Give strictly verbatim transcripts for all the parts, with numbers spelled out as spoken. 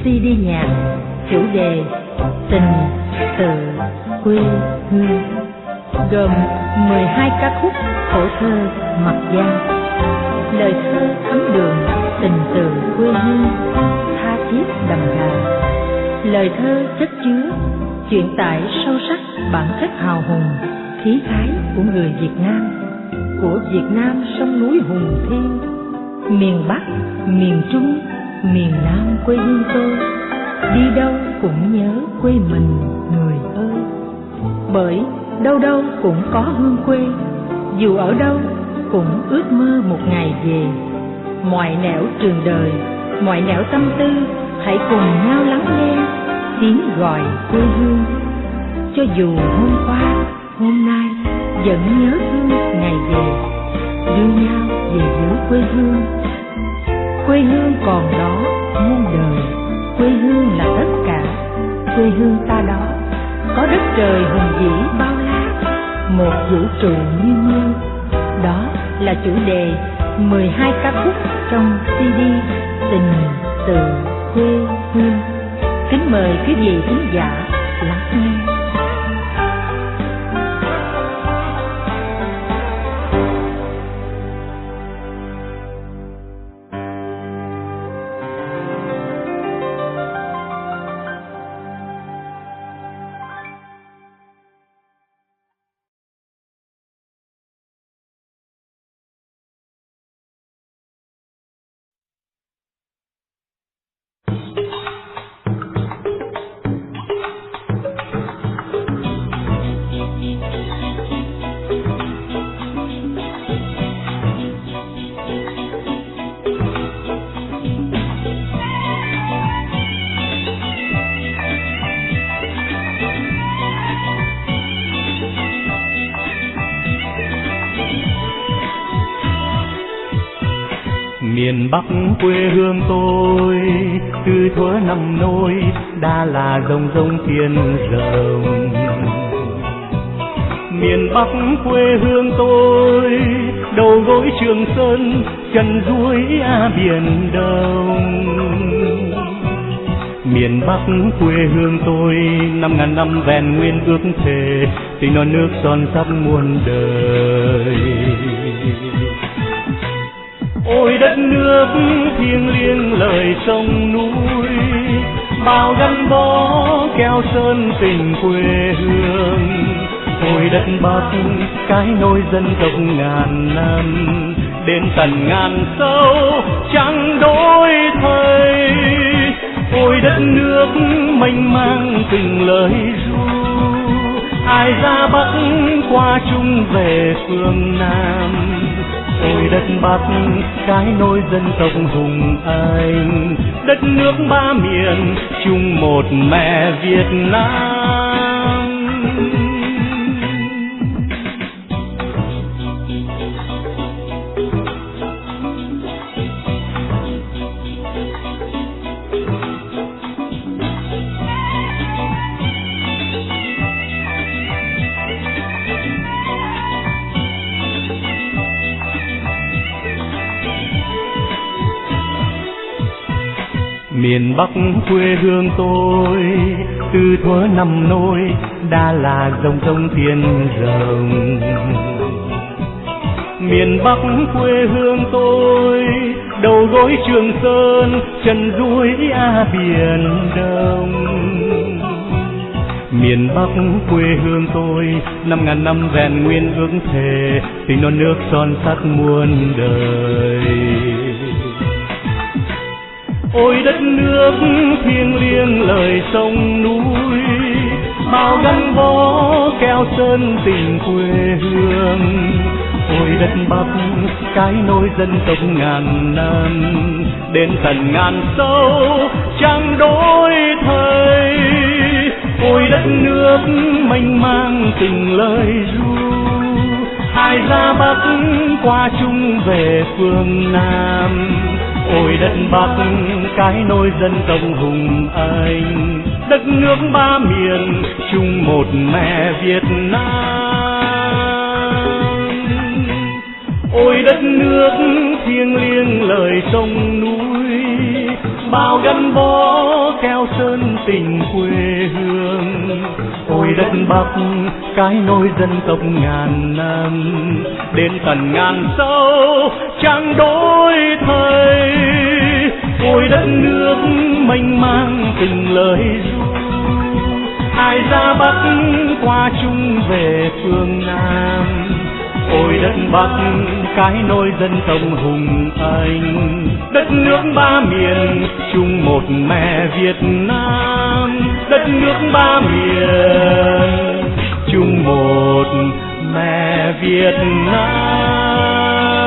xê đê nhạc chủ đề Tình Tự Quê Hương, gồm mười hai ca khúc phổ thơ mặc danh, lời thơ thấm đường tình từ quê hương, tha thiết đậm đà. Lời thơ chất chứa truyền tải sâu sắc bản chất hào hùng, khí khái của người Việt Nam, của Việt Nam sông núi hùng thiên, miền Bắc, miền Trung, miền Nam quê hương tôi, đi đâu cũng nhớ quê mình người ơi. Bởi đâu đâu cũng có hương quê, dù ở đâu cũng ước mơ một ngày về. Mọi nẻo trường đời, mọi nẻo tâm tư, hãy cùng nhau lắng nghe tiếng gọi quê hương. Cho dù hôm qua, hôm nay vẫn nhớ thương ngày về, đưa nhau về giữa quê hương. Quê hương còn đó muôn đời, quê hương là tất cả. Quê hương ta đó có đất trời hùng vĩ bao la, một vũ trụ như mơ. Đó là chủ đề mười hai ca khúc trong xê đê Tình Tự Quê Hương. Kính mời quý vị khán giả lắng nghe. Miền Bắc quê hương tôi, từ thuở năm nôi đã là rồng rông thiên rồng. Miền Bắc quê hương tôi, đầu gối Trường Sơn, chân duỗi biển Đông. Miền Bắc quê hương tôi, năm ngàn năm vẹn nguyên ước thề, tình non nước son sắt muôn đời. Ôi đất nước thiêng liêng lời sông núi, bao gắn bó keo sơn tình quê hương. Ôi đất Bắc cái nôi dân tộc ngàn năm, đến tận ngàn sâu chẳng đổi thay. Ôi đất nước mênh mang từng lời ru, ai ra Bắc qua Trung về phương Nam. Ôi đất Bắc cái nôi dân tộc hùng anh, đất nước ba miền chung một mẹ Việt Nam. Miền Bắc quê hương tôi, từ thuở năm nôi đã là rồng rông thiên rồng. Miền Bắc quê hương tôi, đầu gối Trường Sơn, chân duỗi biển Đông. Miền Bắc quê hương tôi, năm ngàn năm vẹn nguyên ước thề, tình non nước son sắt muôn đời. Ôi đất nước thiêng liêng lời sông núi, bao gắn bó keo sơn tình quê hương. Ôi đất Bắc cái nôi dân tộc ngàn năm, đến tận ngàn sâu chẳng đổi thay. Ôi đất nước mênh mang từng lời ru, ai ra Bắc qua Trung về phương Nam. Ôi đất Bắc cái nôi dân tộc hùng anh, đất nước ba miền chung một mẹ Việt Nam. Ôi đất nước thiêng liêng lời sông núi, bao gắn bó keo sơn tình quê hương. Ôi đất Bắc cái nôi dân tộc ngàn năm, đến tận ngàn sâu chẳng đổi thay. Ôi đất nước mênh mang từng lời ru, ai ra Bắc qua chung về phương Nam. Ôi đất Bắc cái nôi dân tộc hùng anh, đất nước ba miền chung một mẹ Việt Nam. Đất nước ba miền chung một mẹ Việt Nam.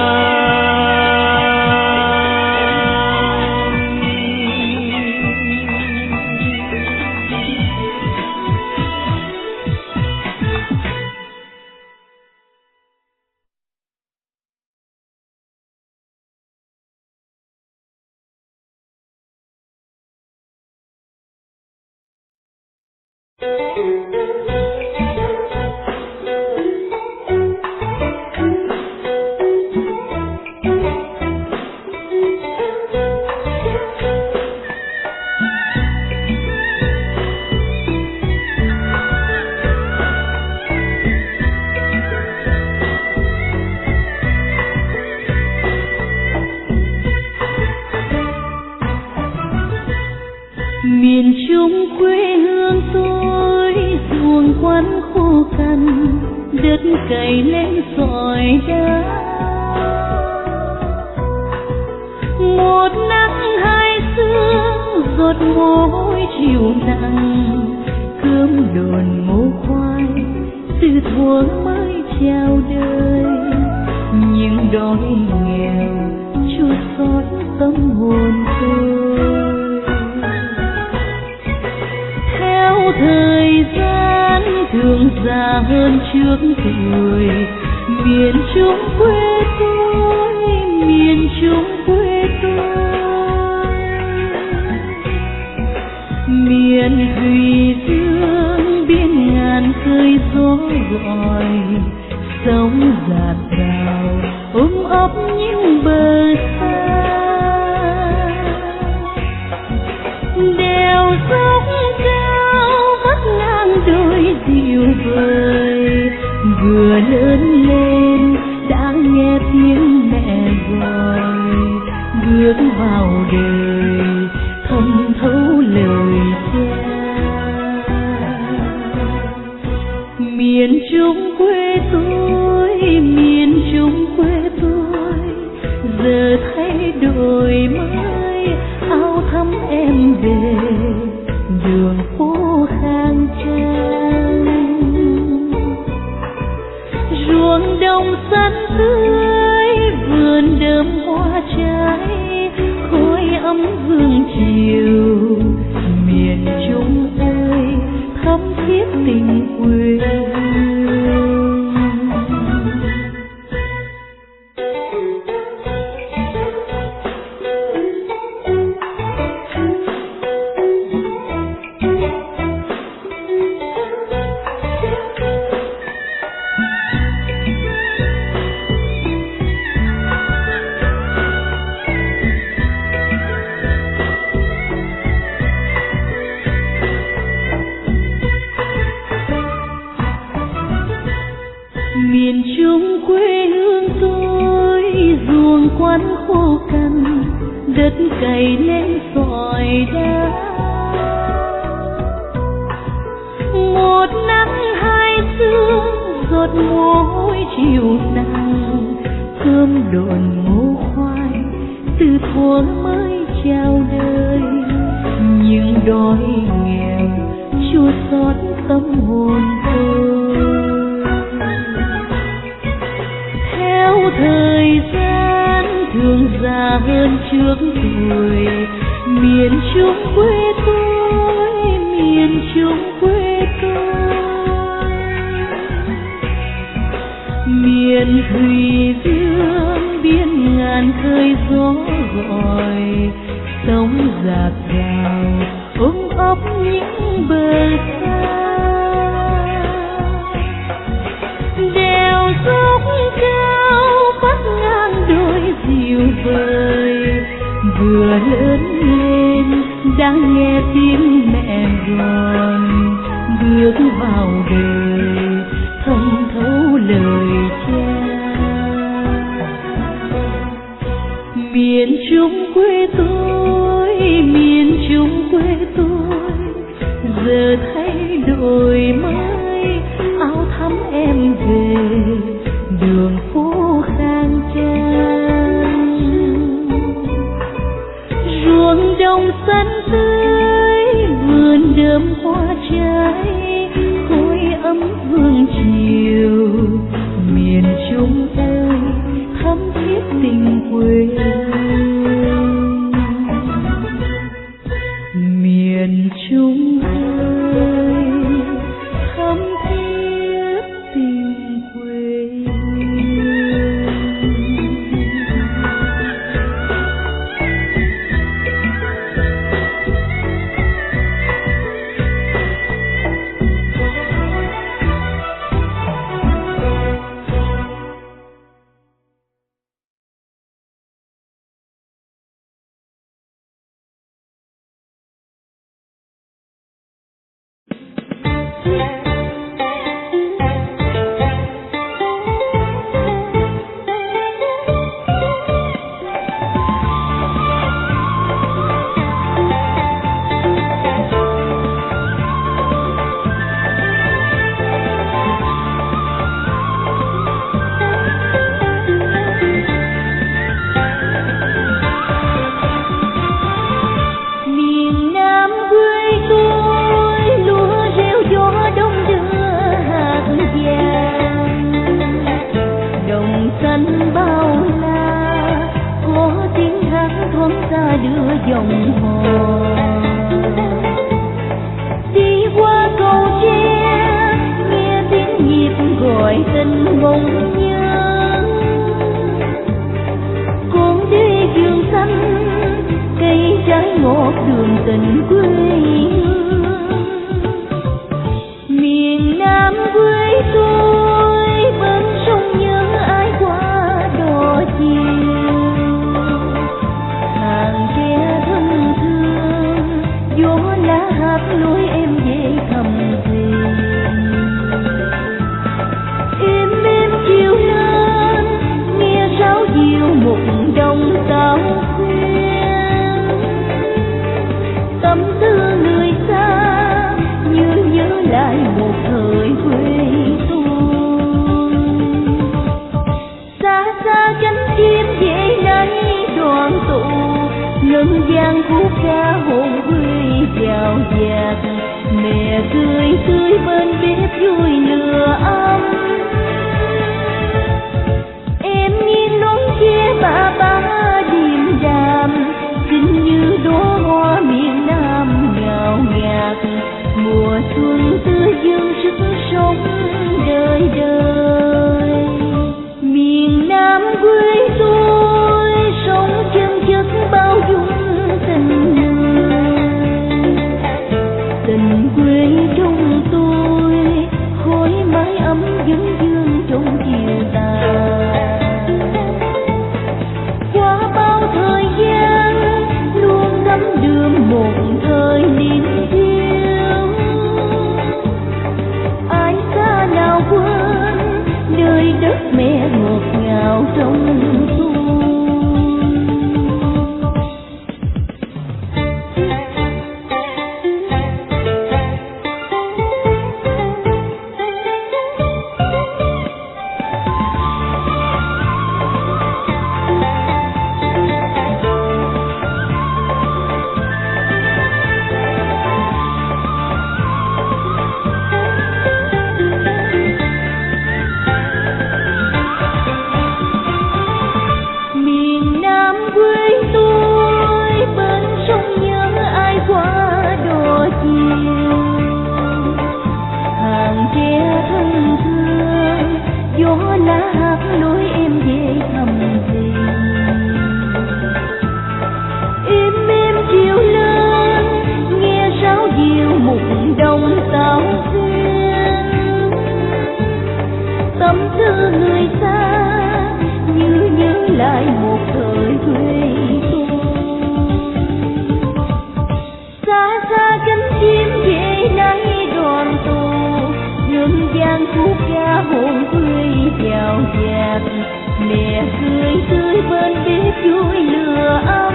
Miền Trung quê hương tôi, ruộng quán khô cằn, đất cày lên sỏi đá. Một nắng hai sương, giọt mồ hôi chiều nặng, cơm đồn ngô khoai, từ thuở mới chào đời. Nhưng đói nghèo chua xót tâm hồn tôi. Thời gian thường già hơn trước tuổi, miền Trung quê tôi, miền Trung quê tôi. Miền thủy dương biên ngàn khơi gió gọi, sóng dạt dào ôm ấp những bờ xa. Đèo dốc đôi dịu vời, vừa lớn lên đã nghe tiếng mẹ gọi. Bước vào đời thấm thấu lời cha. Miền Trung quê tôi, miền Trung quê tôi, giờ thay đổi mới, áo thắm em về, đường phố khang trang. Ruộng đồng xanh tươi, vườn đơm hoa trái, khói ấm hương chiều. Miền Trung ơi, thắm thiết tình quê hương. Miền Trung quê hương tôi, ruộng quán khô cằn, đất cày lên sỏi đá. Một nắng hai sương, giọt mồ hôi chiều nắng, cơm đồn ngô khoai, từ thuở mới chào đời. Nhưng đói nghèo chua xót tâm hồn tôi. Thời gian thường già hơn trước tuổi, miền Trung quê tôi, miền Trung quê tôi. Miền thủy dương biên ngàn khơi gió gọi, sóng dạt dào ôm ấp những bờ xa. Đèo dốc cao vắt ngang đôi dịu vời, vừa lớn lên đang nghe tiếng mẹ gọi bước vào đời thâm thấu lời cha. Miền Trung quê tôi, miền Trung quê tôi, giờ thay đổi mới, áo thắm em về, đường phố khang trang, ruộng đồng xanh tươi, vườn đơm hoa trái, khói ấm hương chiều. Miền Trung ơi, thắm thiết tình quê. Miền Trung ơi, thắm thiết tình quê. nhạc, mẹ cười tươi bên bếp vui lửa ấm.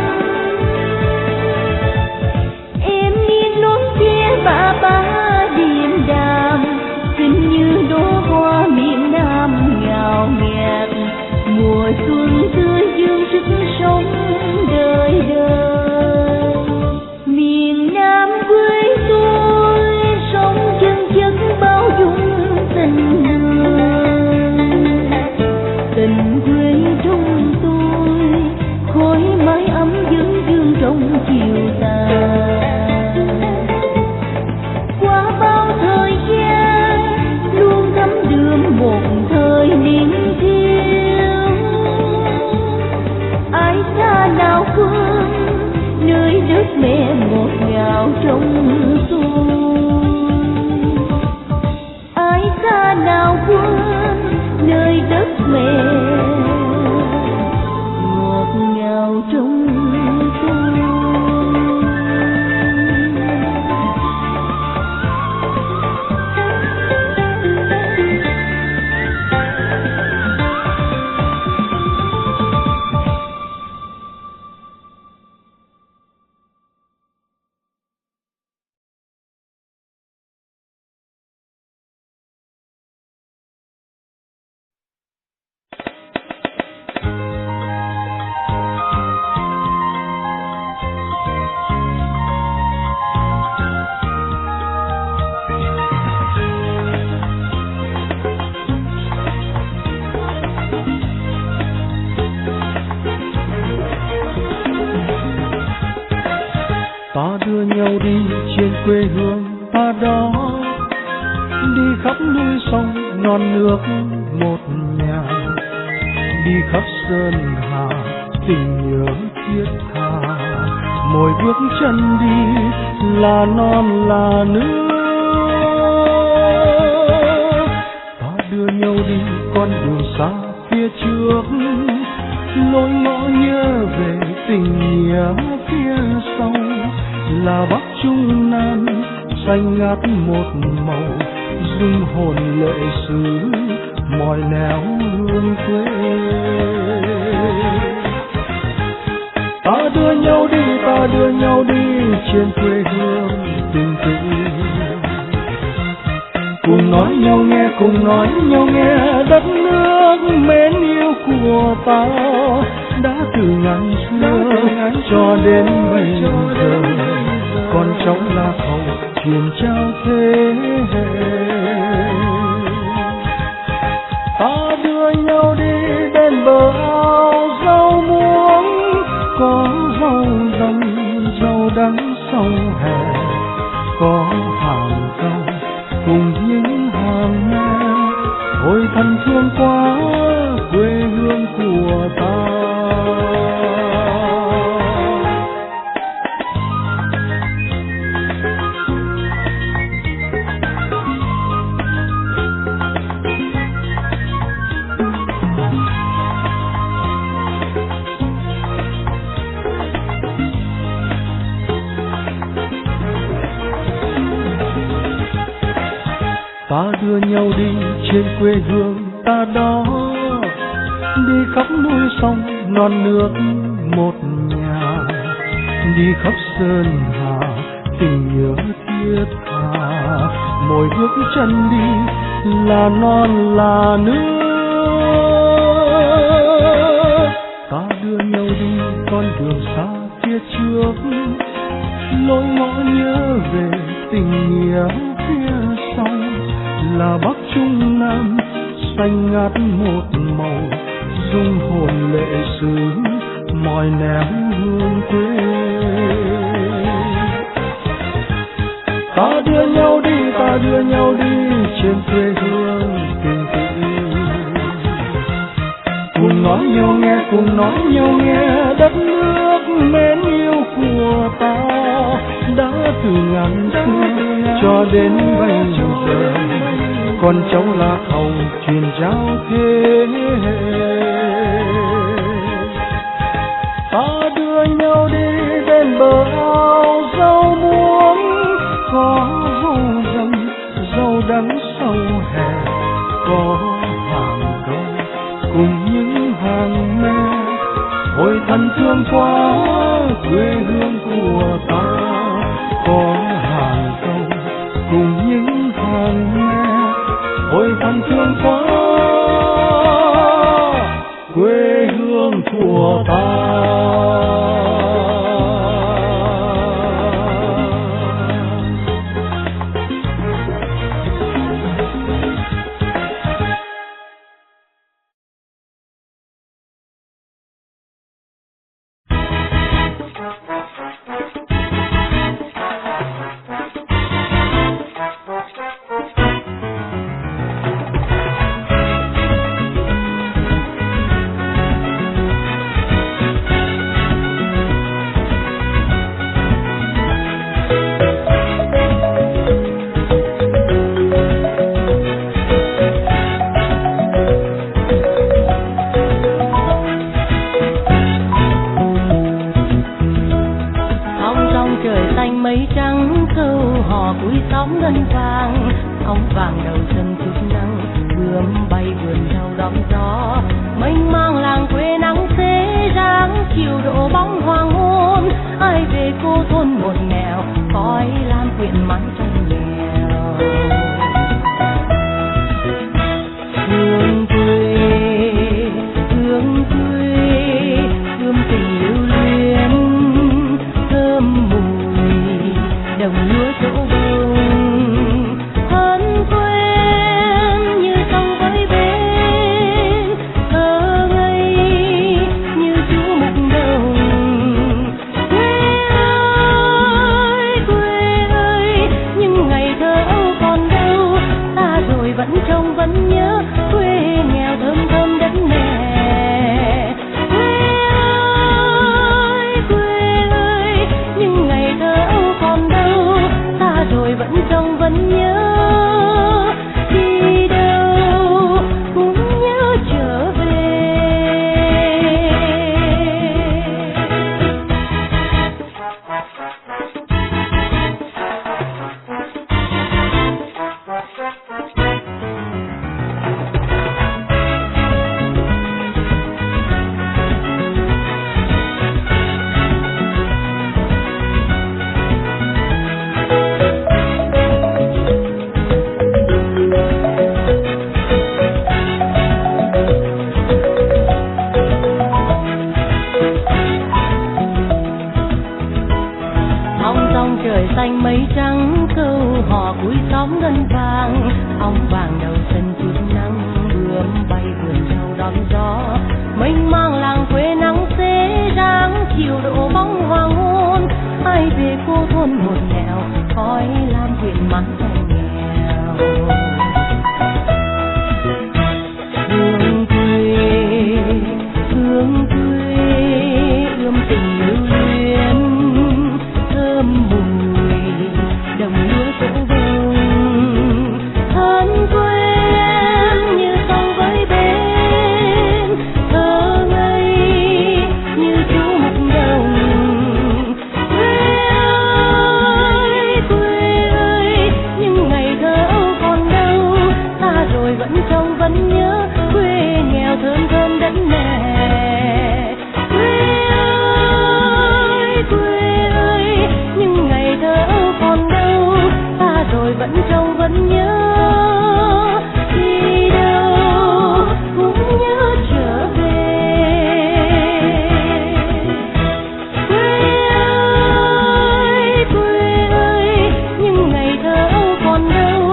Em nghiêng nón che ba ba điềm đạm, xinh như đóa hoa miền Nam ngào ngạt. Mùa xuân tươi dương sức sống đời đời. Miền Nam quê tôi sống chân chất bao dung tình người. Tình quê trong tôi khói mái ấm vẫn dương trong chiều tà. Qua bao thời gian luôn thấm đượm một thời niên thiếu. Ai xa nào phương nơi đất mẹ ngọt ngào trong tôi. Ai xa nào quên nơi đất mẹ ngọt ngào trong tôi. Ta đưa nhau đi trên quê hương ta đó, đi khắp núi sông non nước một nhà, đi khắp sơn hà tình nhớ thiết tha. Mỗi bước chân đi là non là nước. Ta đưa nhau đi con đường xa phía trước, lối ngõ nhớ về tình nghĩa phía sau. Là Bắc Trung Nam xanh ngát một màu, dung hồn lệ xứ mọi nẻo hương quê. Ta đưa nhau đi, ta đưa nhau đi trên quê hương tình tự. Cùng nói nhau nghe, cùng nói nhau nghe đất nước mến yêu của ta. Đã từ ngàn xưa cho đến bây giờ, con cháu là hậu truyền trao thế hệ. Ta đưa nhau đi bên bờ ao rau muống, có rau răm rau đắng sau hè, có hàng rau cùng những hàng me. Ôi thân thương quá quê hương của ta. Ta đưa nhau đi trên quê hương ta đó, đi khắp núi sông non nước một nhà, đi khắp sơn hà tình nhớ thiết tha. Mỗi bước chân đi là non là nước. Ta đưa nhau đi con đường xa phía trước, lối ngõ nhớ về tình nghĩa phía sau. Là Bắc Trung Nam xanh ngát một màu, dung hồn lệ xứ mọi nẻo hương quê. Ta đưa nhau đi, ta đưa nhau đi trên quê hương tình tự. Cùng nói nhau nghe, cùng nói nhau nghe đất nước mến yêu của ta. Đã từ ngàn xưa cho đến bây giờ, con cháu là hậu truyền trao thế hệ. Ta đưa nhau đi bên bờ ao rau muống, có rau răm rau đắng sau hè, có hàng rau cùng phần thương quá quê hương của ta, có hàng sông cùng những hàng me, ôi phần thương quá quê hương của ta.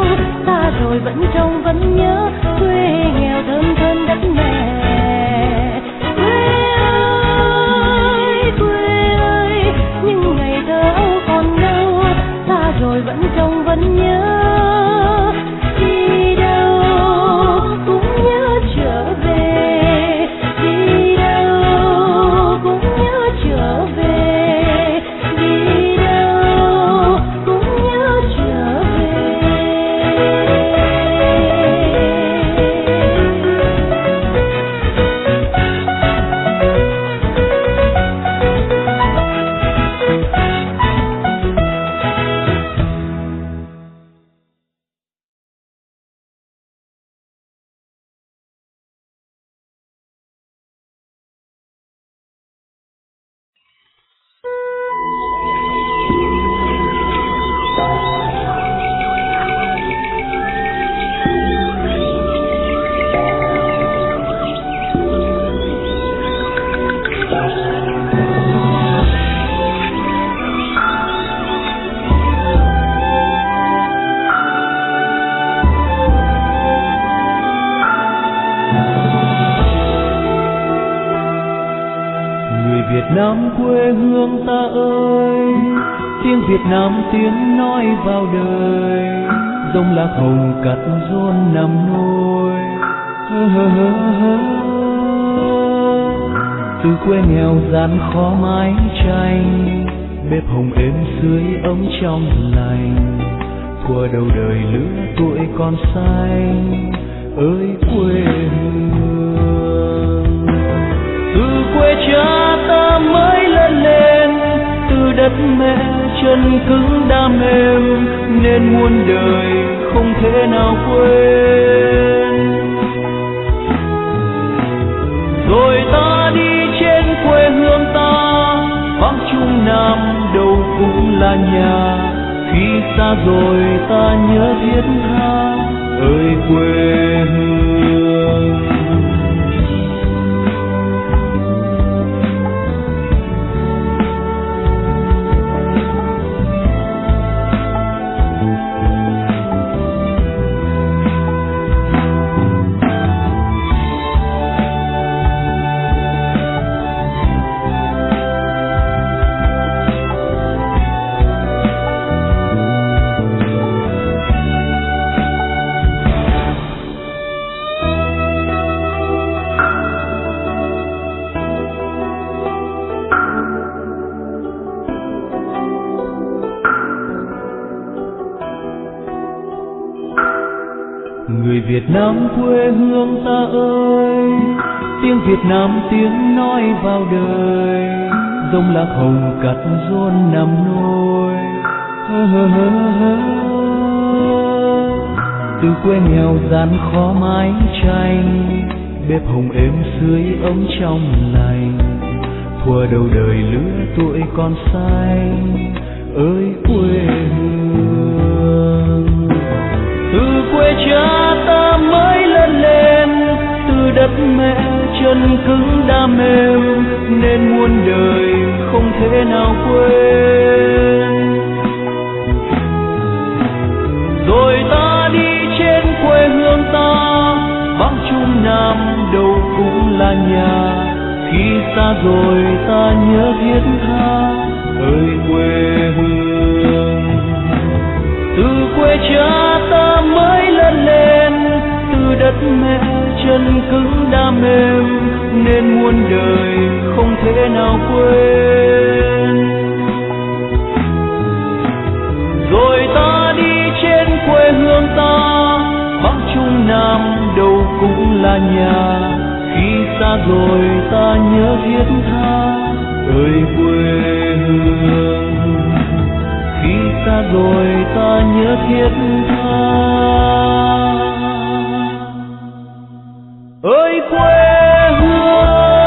vẫn trông vẫn nhớ quê nghèo thơm thơm đất mẹ. Việt Nam quê hương ta ơi, tiếng Việt Nam tiếng nói vào đời, dòng lạc hồng cắt rốn nằm nôi. Hơ hơ hơ hơ. Từ quê nghèo gian khó mái tranh, bếp hồng êm sưởi ấm trong lành, qua đầu đời lứa tuổi còn xanh ơi quê hương. Từ quê cha ta mới lớn lên, từ đất mẹ chân cứng đam mềm, nên muôn đời không thể nào quên. Rồi ta đi trên quê hương ta, Bắc Trung Nam đâu cũng là nhà, khi xa rồi ta nhớ thiết tha ơi quê hương. Người Việt Nam quê hương ta ơi, tiếng Việt Nam tiếng nói vào đời, dòng lạc hồng cắt rốn nằm nôi. Hơ hơ hơ hơ. Từ quê nghèo gian khó mái tranh, bếp hồng êm sưởi ấm trong lành, thuở đầu đời lứa tuổi còn xanh ơi quê hương. Từ quê cha ta mới lớn lên, từ đất mẹ chân cứng đam mềm, nên muôn đời không thể nào quên. Rồi ta đi trên quê hương ta, Bắc Trung Nam đâu cũng là nhà, khi xa rồi ta nhớ thiết tha ơi quê hương. Từ quê cha ta mới lớn lên, từ đất mẹ chân cứng đam mềm, nên muôn đời không thể nào quên. Rồi ta đi trên quê hương ta, Bắc Trung Nam đâu cũng là nhà, khi xa rồi ta nhớ thiết tha ơi quê hương. Khi xa rồi ta nhớ thiết tha ơi quê hương.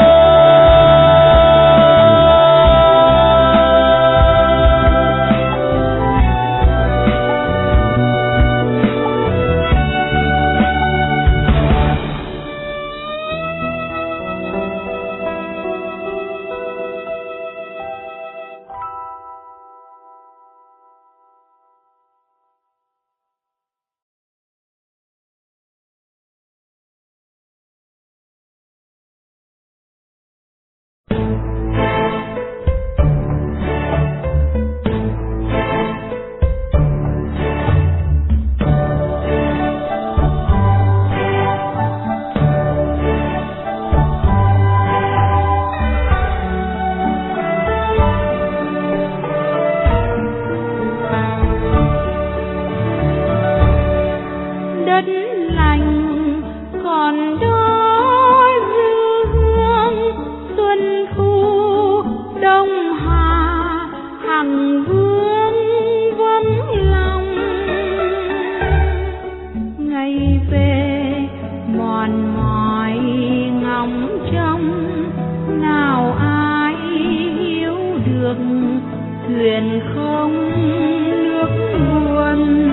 thuyền không nước nguồn.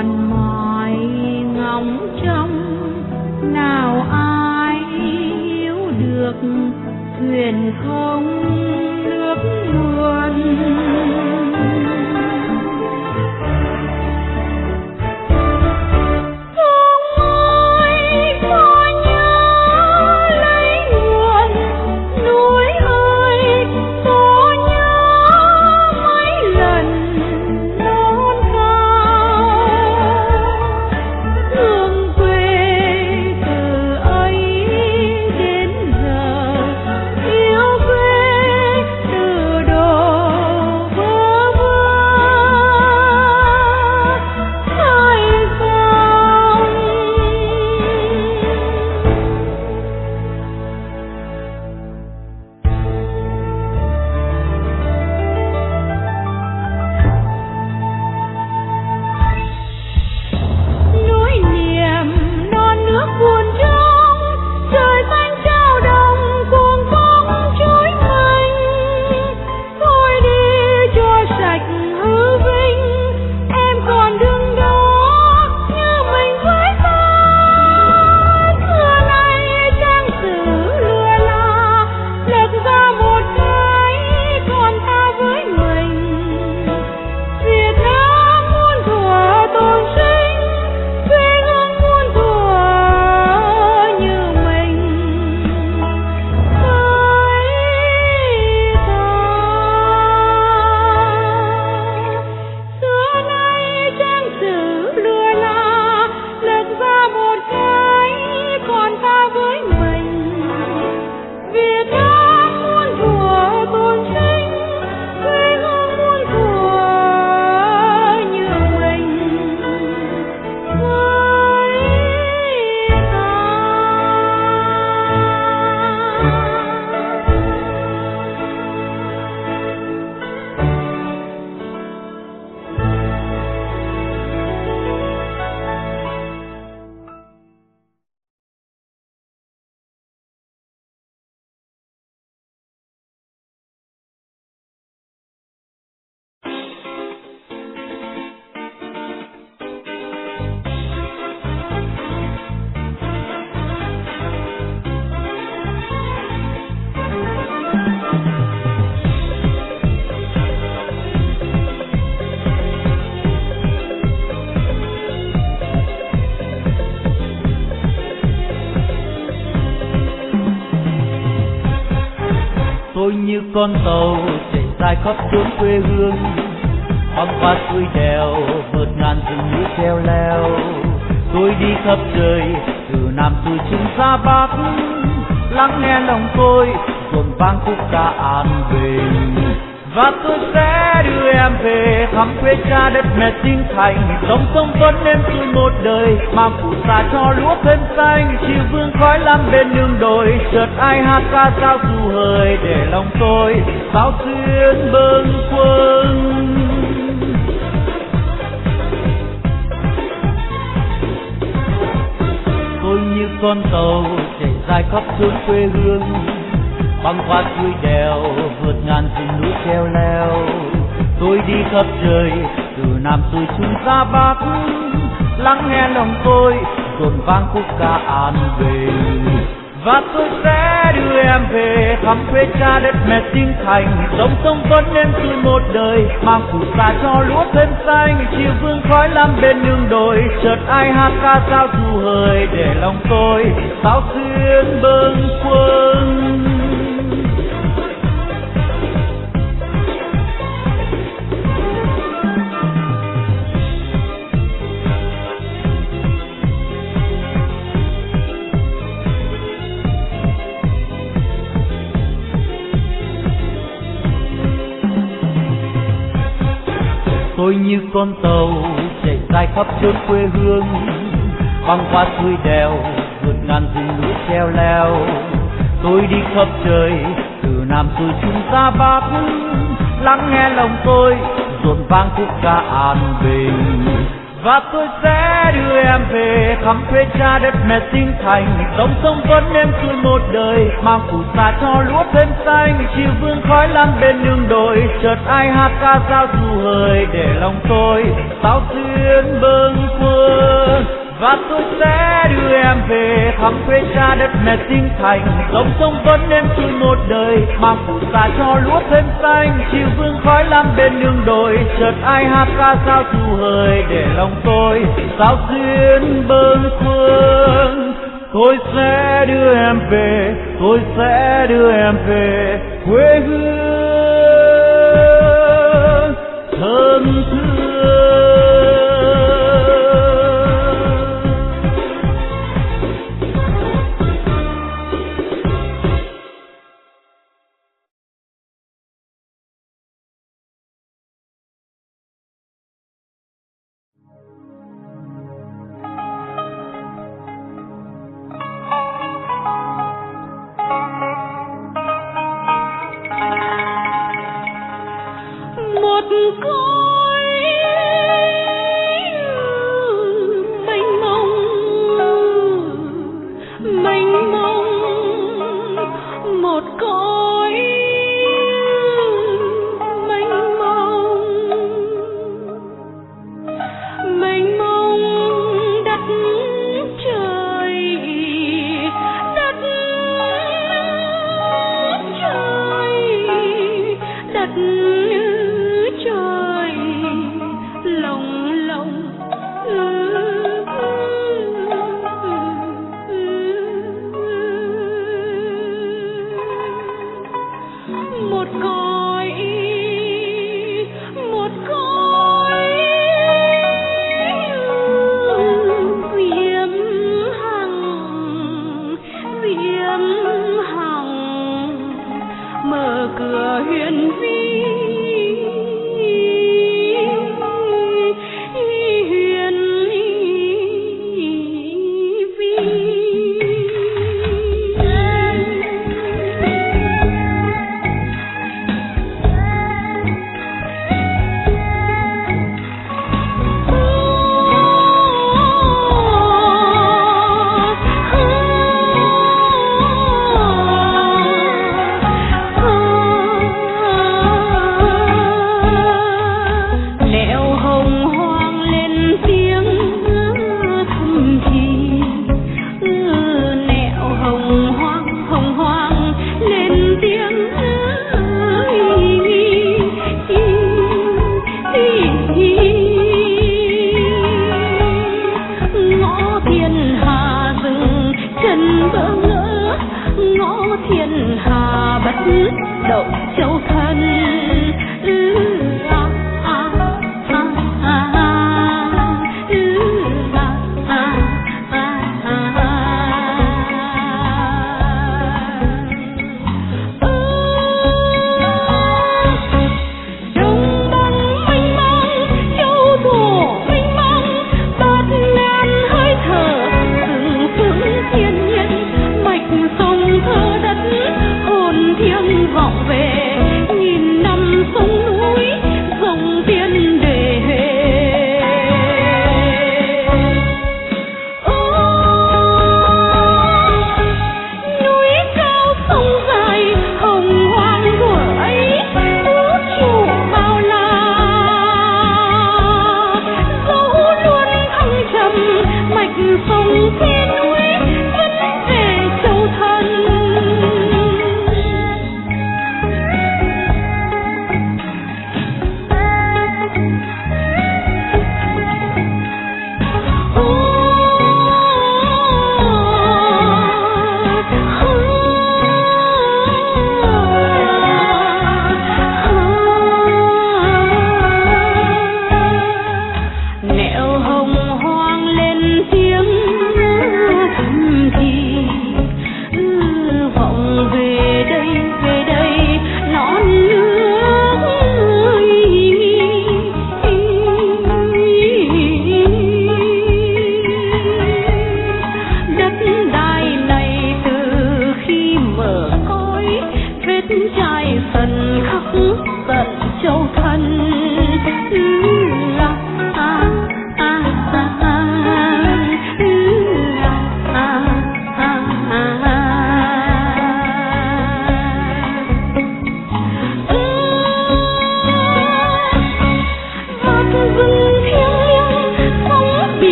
còn mỏi ngóng trông, nào ai hiểu được thuyền không nước nguồn. Tôi như con tàu chạy dài khắp chốn quê hương, băng qua suối đèo vượt ngàn rừng núi treo leo. Tôi đi khắp trời từ Nam từ Trung ra Bắc, lắng nghe lòng tôi dồn vang khúc ca an bình. Và tôi sẽ đưa em về thăm quê cha đất mẹ sinh thành, sống sông tuấn em tôi một đời mang phù sa cho lúa thêm xanh. Chiều vương khói lắm bên nương đồi, chợt ai hát ca sao dù hời để lòng tôi sao xuyên bâng khuâng. Tôi như con tàu chạy dài khắp chốn quê hương, băng qua suối đèo vượt ngàn rừng núi treo leo. Tôi đi khắp trời từ Nam xuôi Trung ra Bắc, lắng nghe lòng tôi dồn vang khúc ca an bình. Và tôi sẽ đưa em về thăm quê cha đất mẹ sinh thành, sống sông tuấn em tôi một đời mang phù sa cho lúa thêm xanh. Chiều vương khói lắm bên nương đồi, chợt ai hát ca sao dù hời để lòng tôi sao xuyên bâng khuâng. Tôi như con tàu chạy dài khắp chốn quê hương, băng qua suối đèo vượt ngàn rừng núi treo leo. Tôi đi khắp trời từ Nam xuôi Trung ra Bắc, lắng nghe lòng tôi dồn vang khúc ca an bình. Và tôi sẽ đưa em về thăm quê cha đất mẹ sinh thành, sống sông tuấn em tôi một đời mang phù sa cho lúa thêm xanh. chiều vương khói lam bên nương đồi, chợt ai hát ca sao du hời để lòng tôi sao xuyên bâng khuâng. Và tôi sẽ đưa em về thăm quê cha đất mẹ sinh thành, dòng sông vẫn em xuôi một đời mang phù sa cho lúa thêm xanh. Chiều vương khói lam bên nương đồi, chợt ai hát ca sao du hời để lòng tôi sao xuyên bâng khuâng. Tôi sẽ đưa em về, tôi sẽ đưa em về quê hương thân thương. Hồn thiêng vọng về nghìn năm sông núi.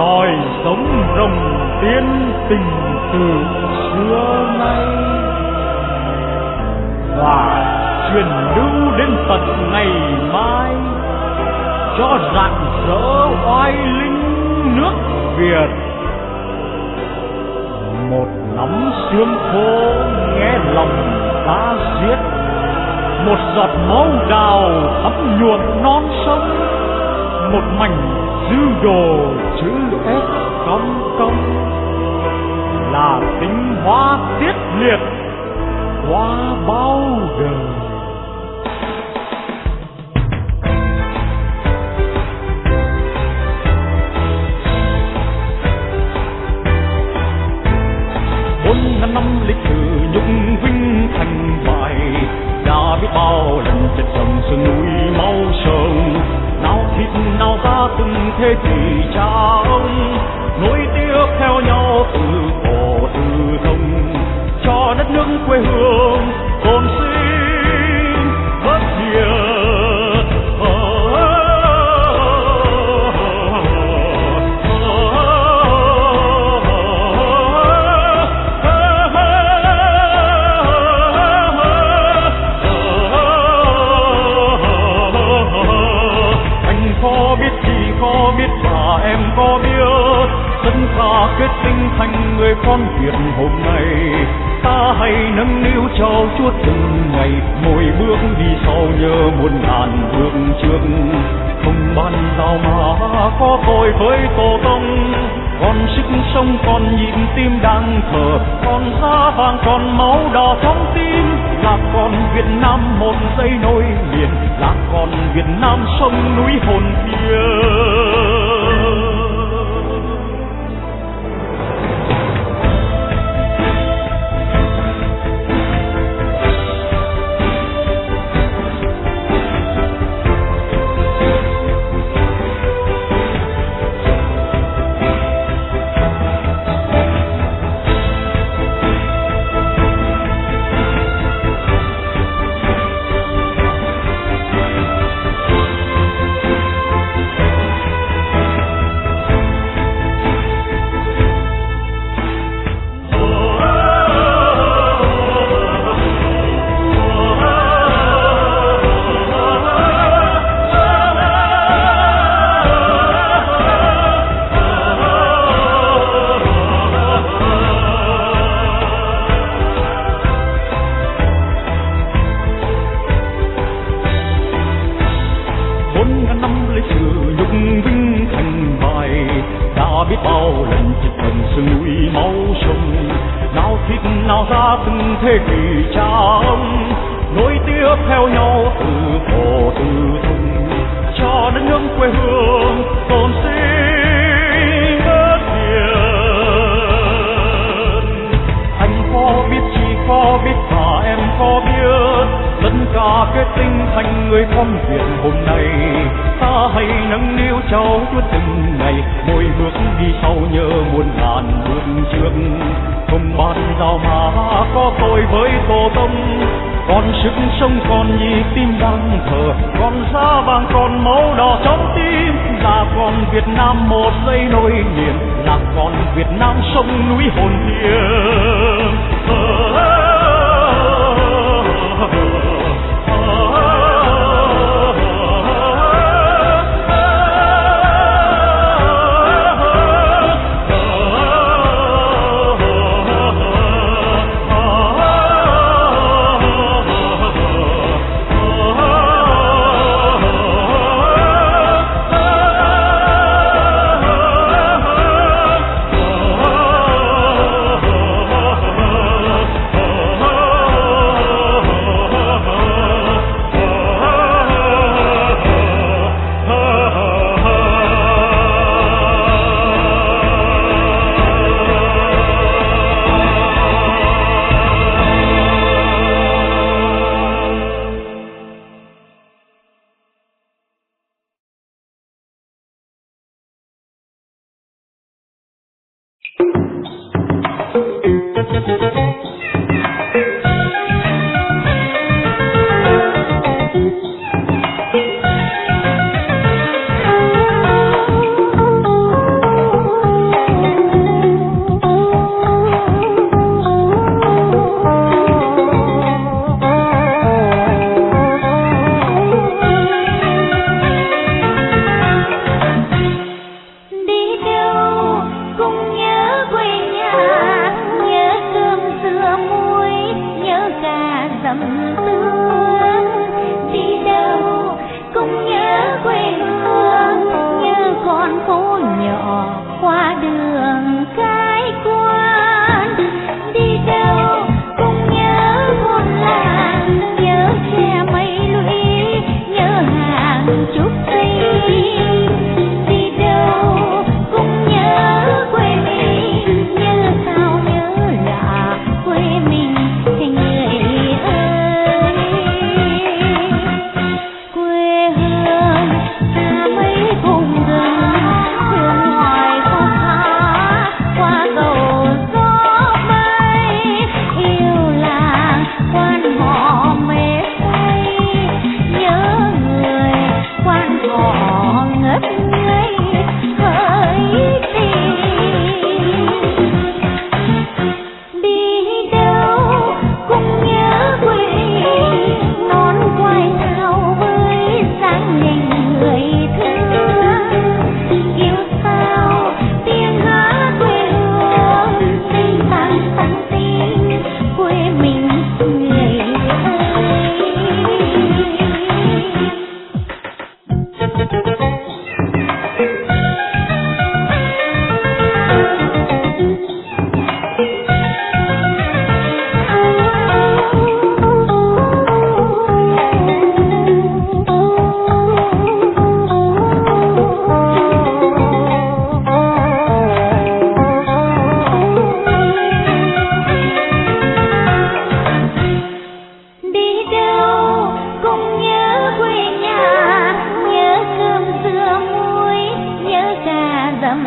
còi sống rồng tiên tình từ xưa nay, và truyền lưu đến tận ngày mai, cho rạng rỡ oai linh nước Việt. Một nắm xương khô nghe lòng ta giết, một giọt máu đào thấm nhuộm non sông, một mảnh dư đồ chữ S cong cong, là tinh hoa tiết liệt qua bao đời. Bốn ngàn năm lịch sử nhung vinh thành bại, đã biết bao lần chất chồng sương núi máu sông, nào thịt nào ra từng thế kỷ cha ông, nối tiếp theo nhau từ cổ từ thông, cho đất nước quê hương tồn sinh bất diệt. Em có biết dân ta kết tinh thành người con Việt hôm nay, ta hãy nâng niu trao chuốt từng ngày, mỗi bước đi sau nhớ muôn ngàn bước trước. Không ban nào mà có tội với tổ tông, còn sức sống còn nhịp tim đang thở, còn da vàng còn máu đỏ trong tim, là con Việt Nam một giây nối liền, là con Việt Nam sông núi hồn thiêng. Thế kỷ cha ông nối tiếp theo nhau từ cổ từ thùng, cho đất nước quê hương tồn sinh bất diệt. Anh có biết, chị có biết, và em có biết, dân ca kết tinh thành người con Việt hôm nay, ta hãy nâng niu trao chuốt từng ngày, mỗi bước đi sau nhớ muôn ngàn bước trước. Không ban nào mà có tội với tổ tông, còn sức sống còn nhịp tim đang thở, còn da vàng còn máu đỏ trong tim, là con Việt Nam một giây nối liền, là con Việt Nam sông núi hồn thiêng.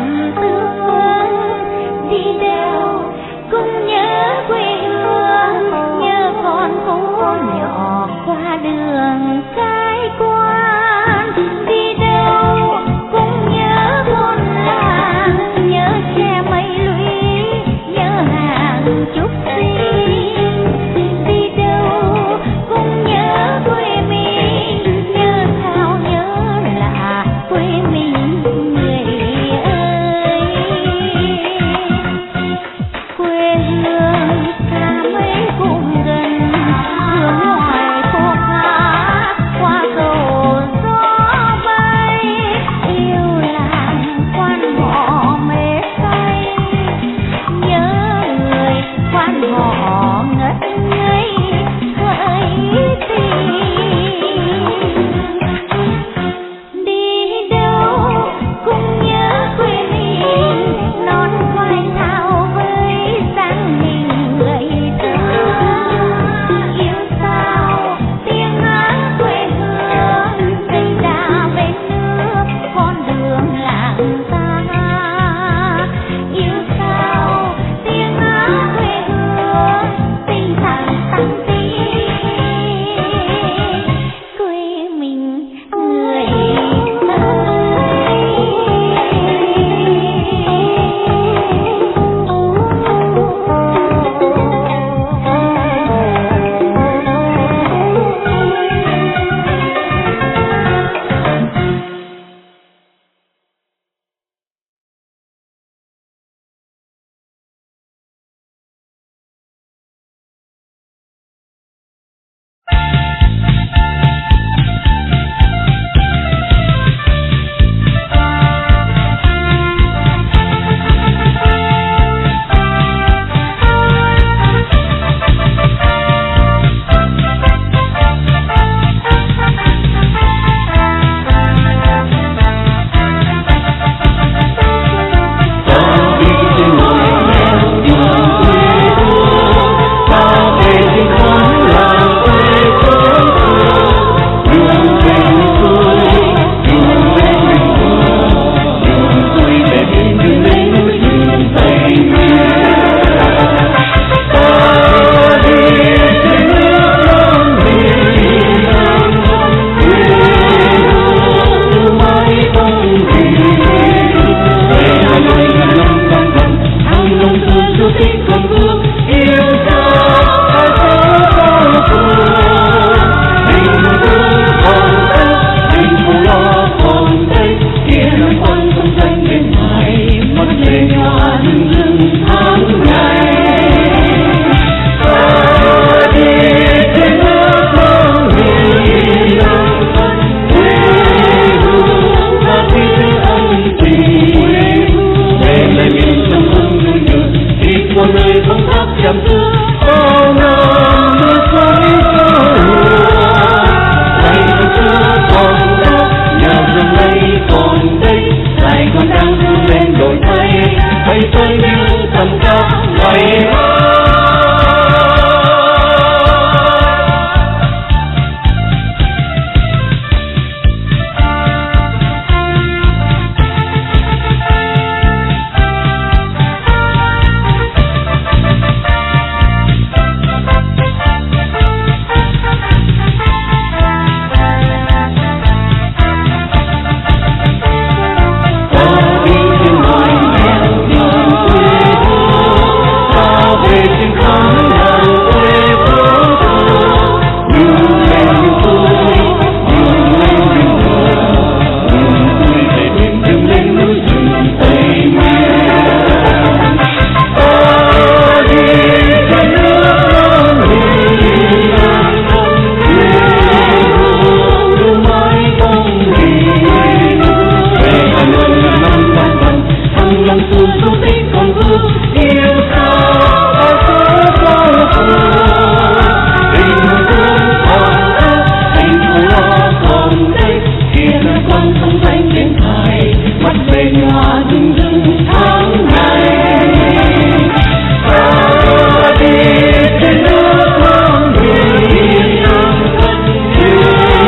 làm tương đi đâu cũng nhớ quê hương, nhớ con phố nhỏ qua đường cái quan. Đi đâu cũng nhớ thôn làng, nhớ che mây lũy, nhớ hàng trúc xinh. Đi đâu cũng nhớ quê mình, nhớ sao nhớ là quê mình người ơi. Quê hương xa mấy cũng gần, hướng ngoài phố khá qua cầu gió bay. Yêu làng quan họ mê say, nhớ người quan họ ngất ngây hỡi tình. Đi đâu cũng nhớ quê mình, non khoai thao với dáng hình gầy thương. Yêu sao tiếng hát quê hương, cây đa bên nước con đường làng ta. Yêu sao tiếng hát quê hương, tinh thần tăng tí quê mình người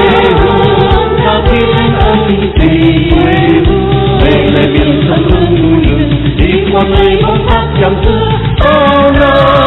về lại miền sông sắc trăng xưa. Oh no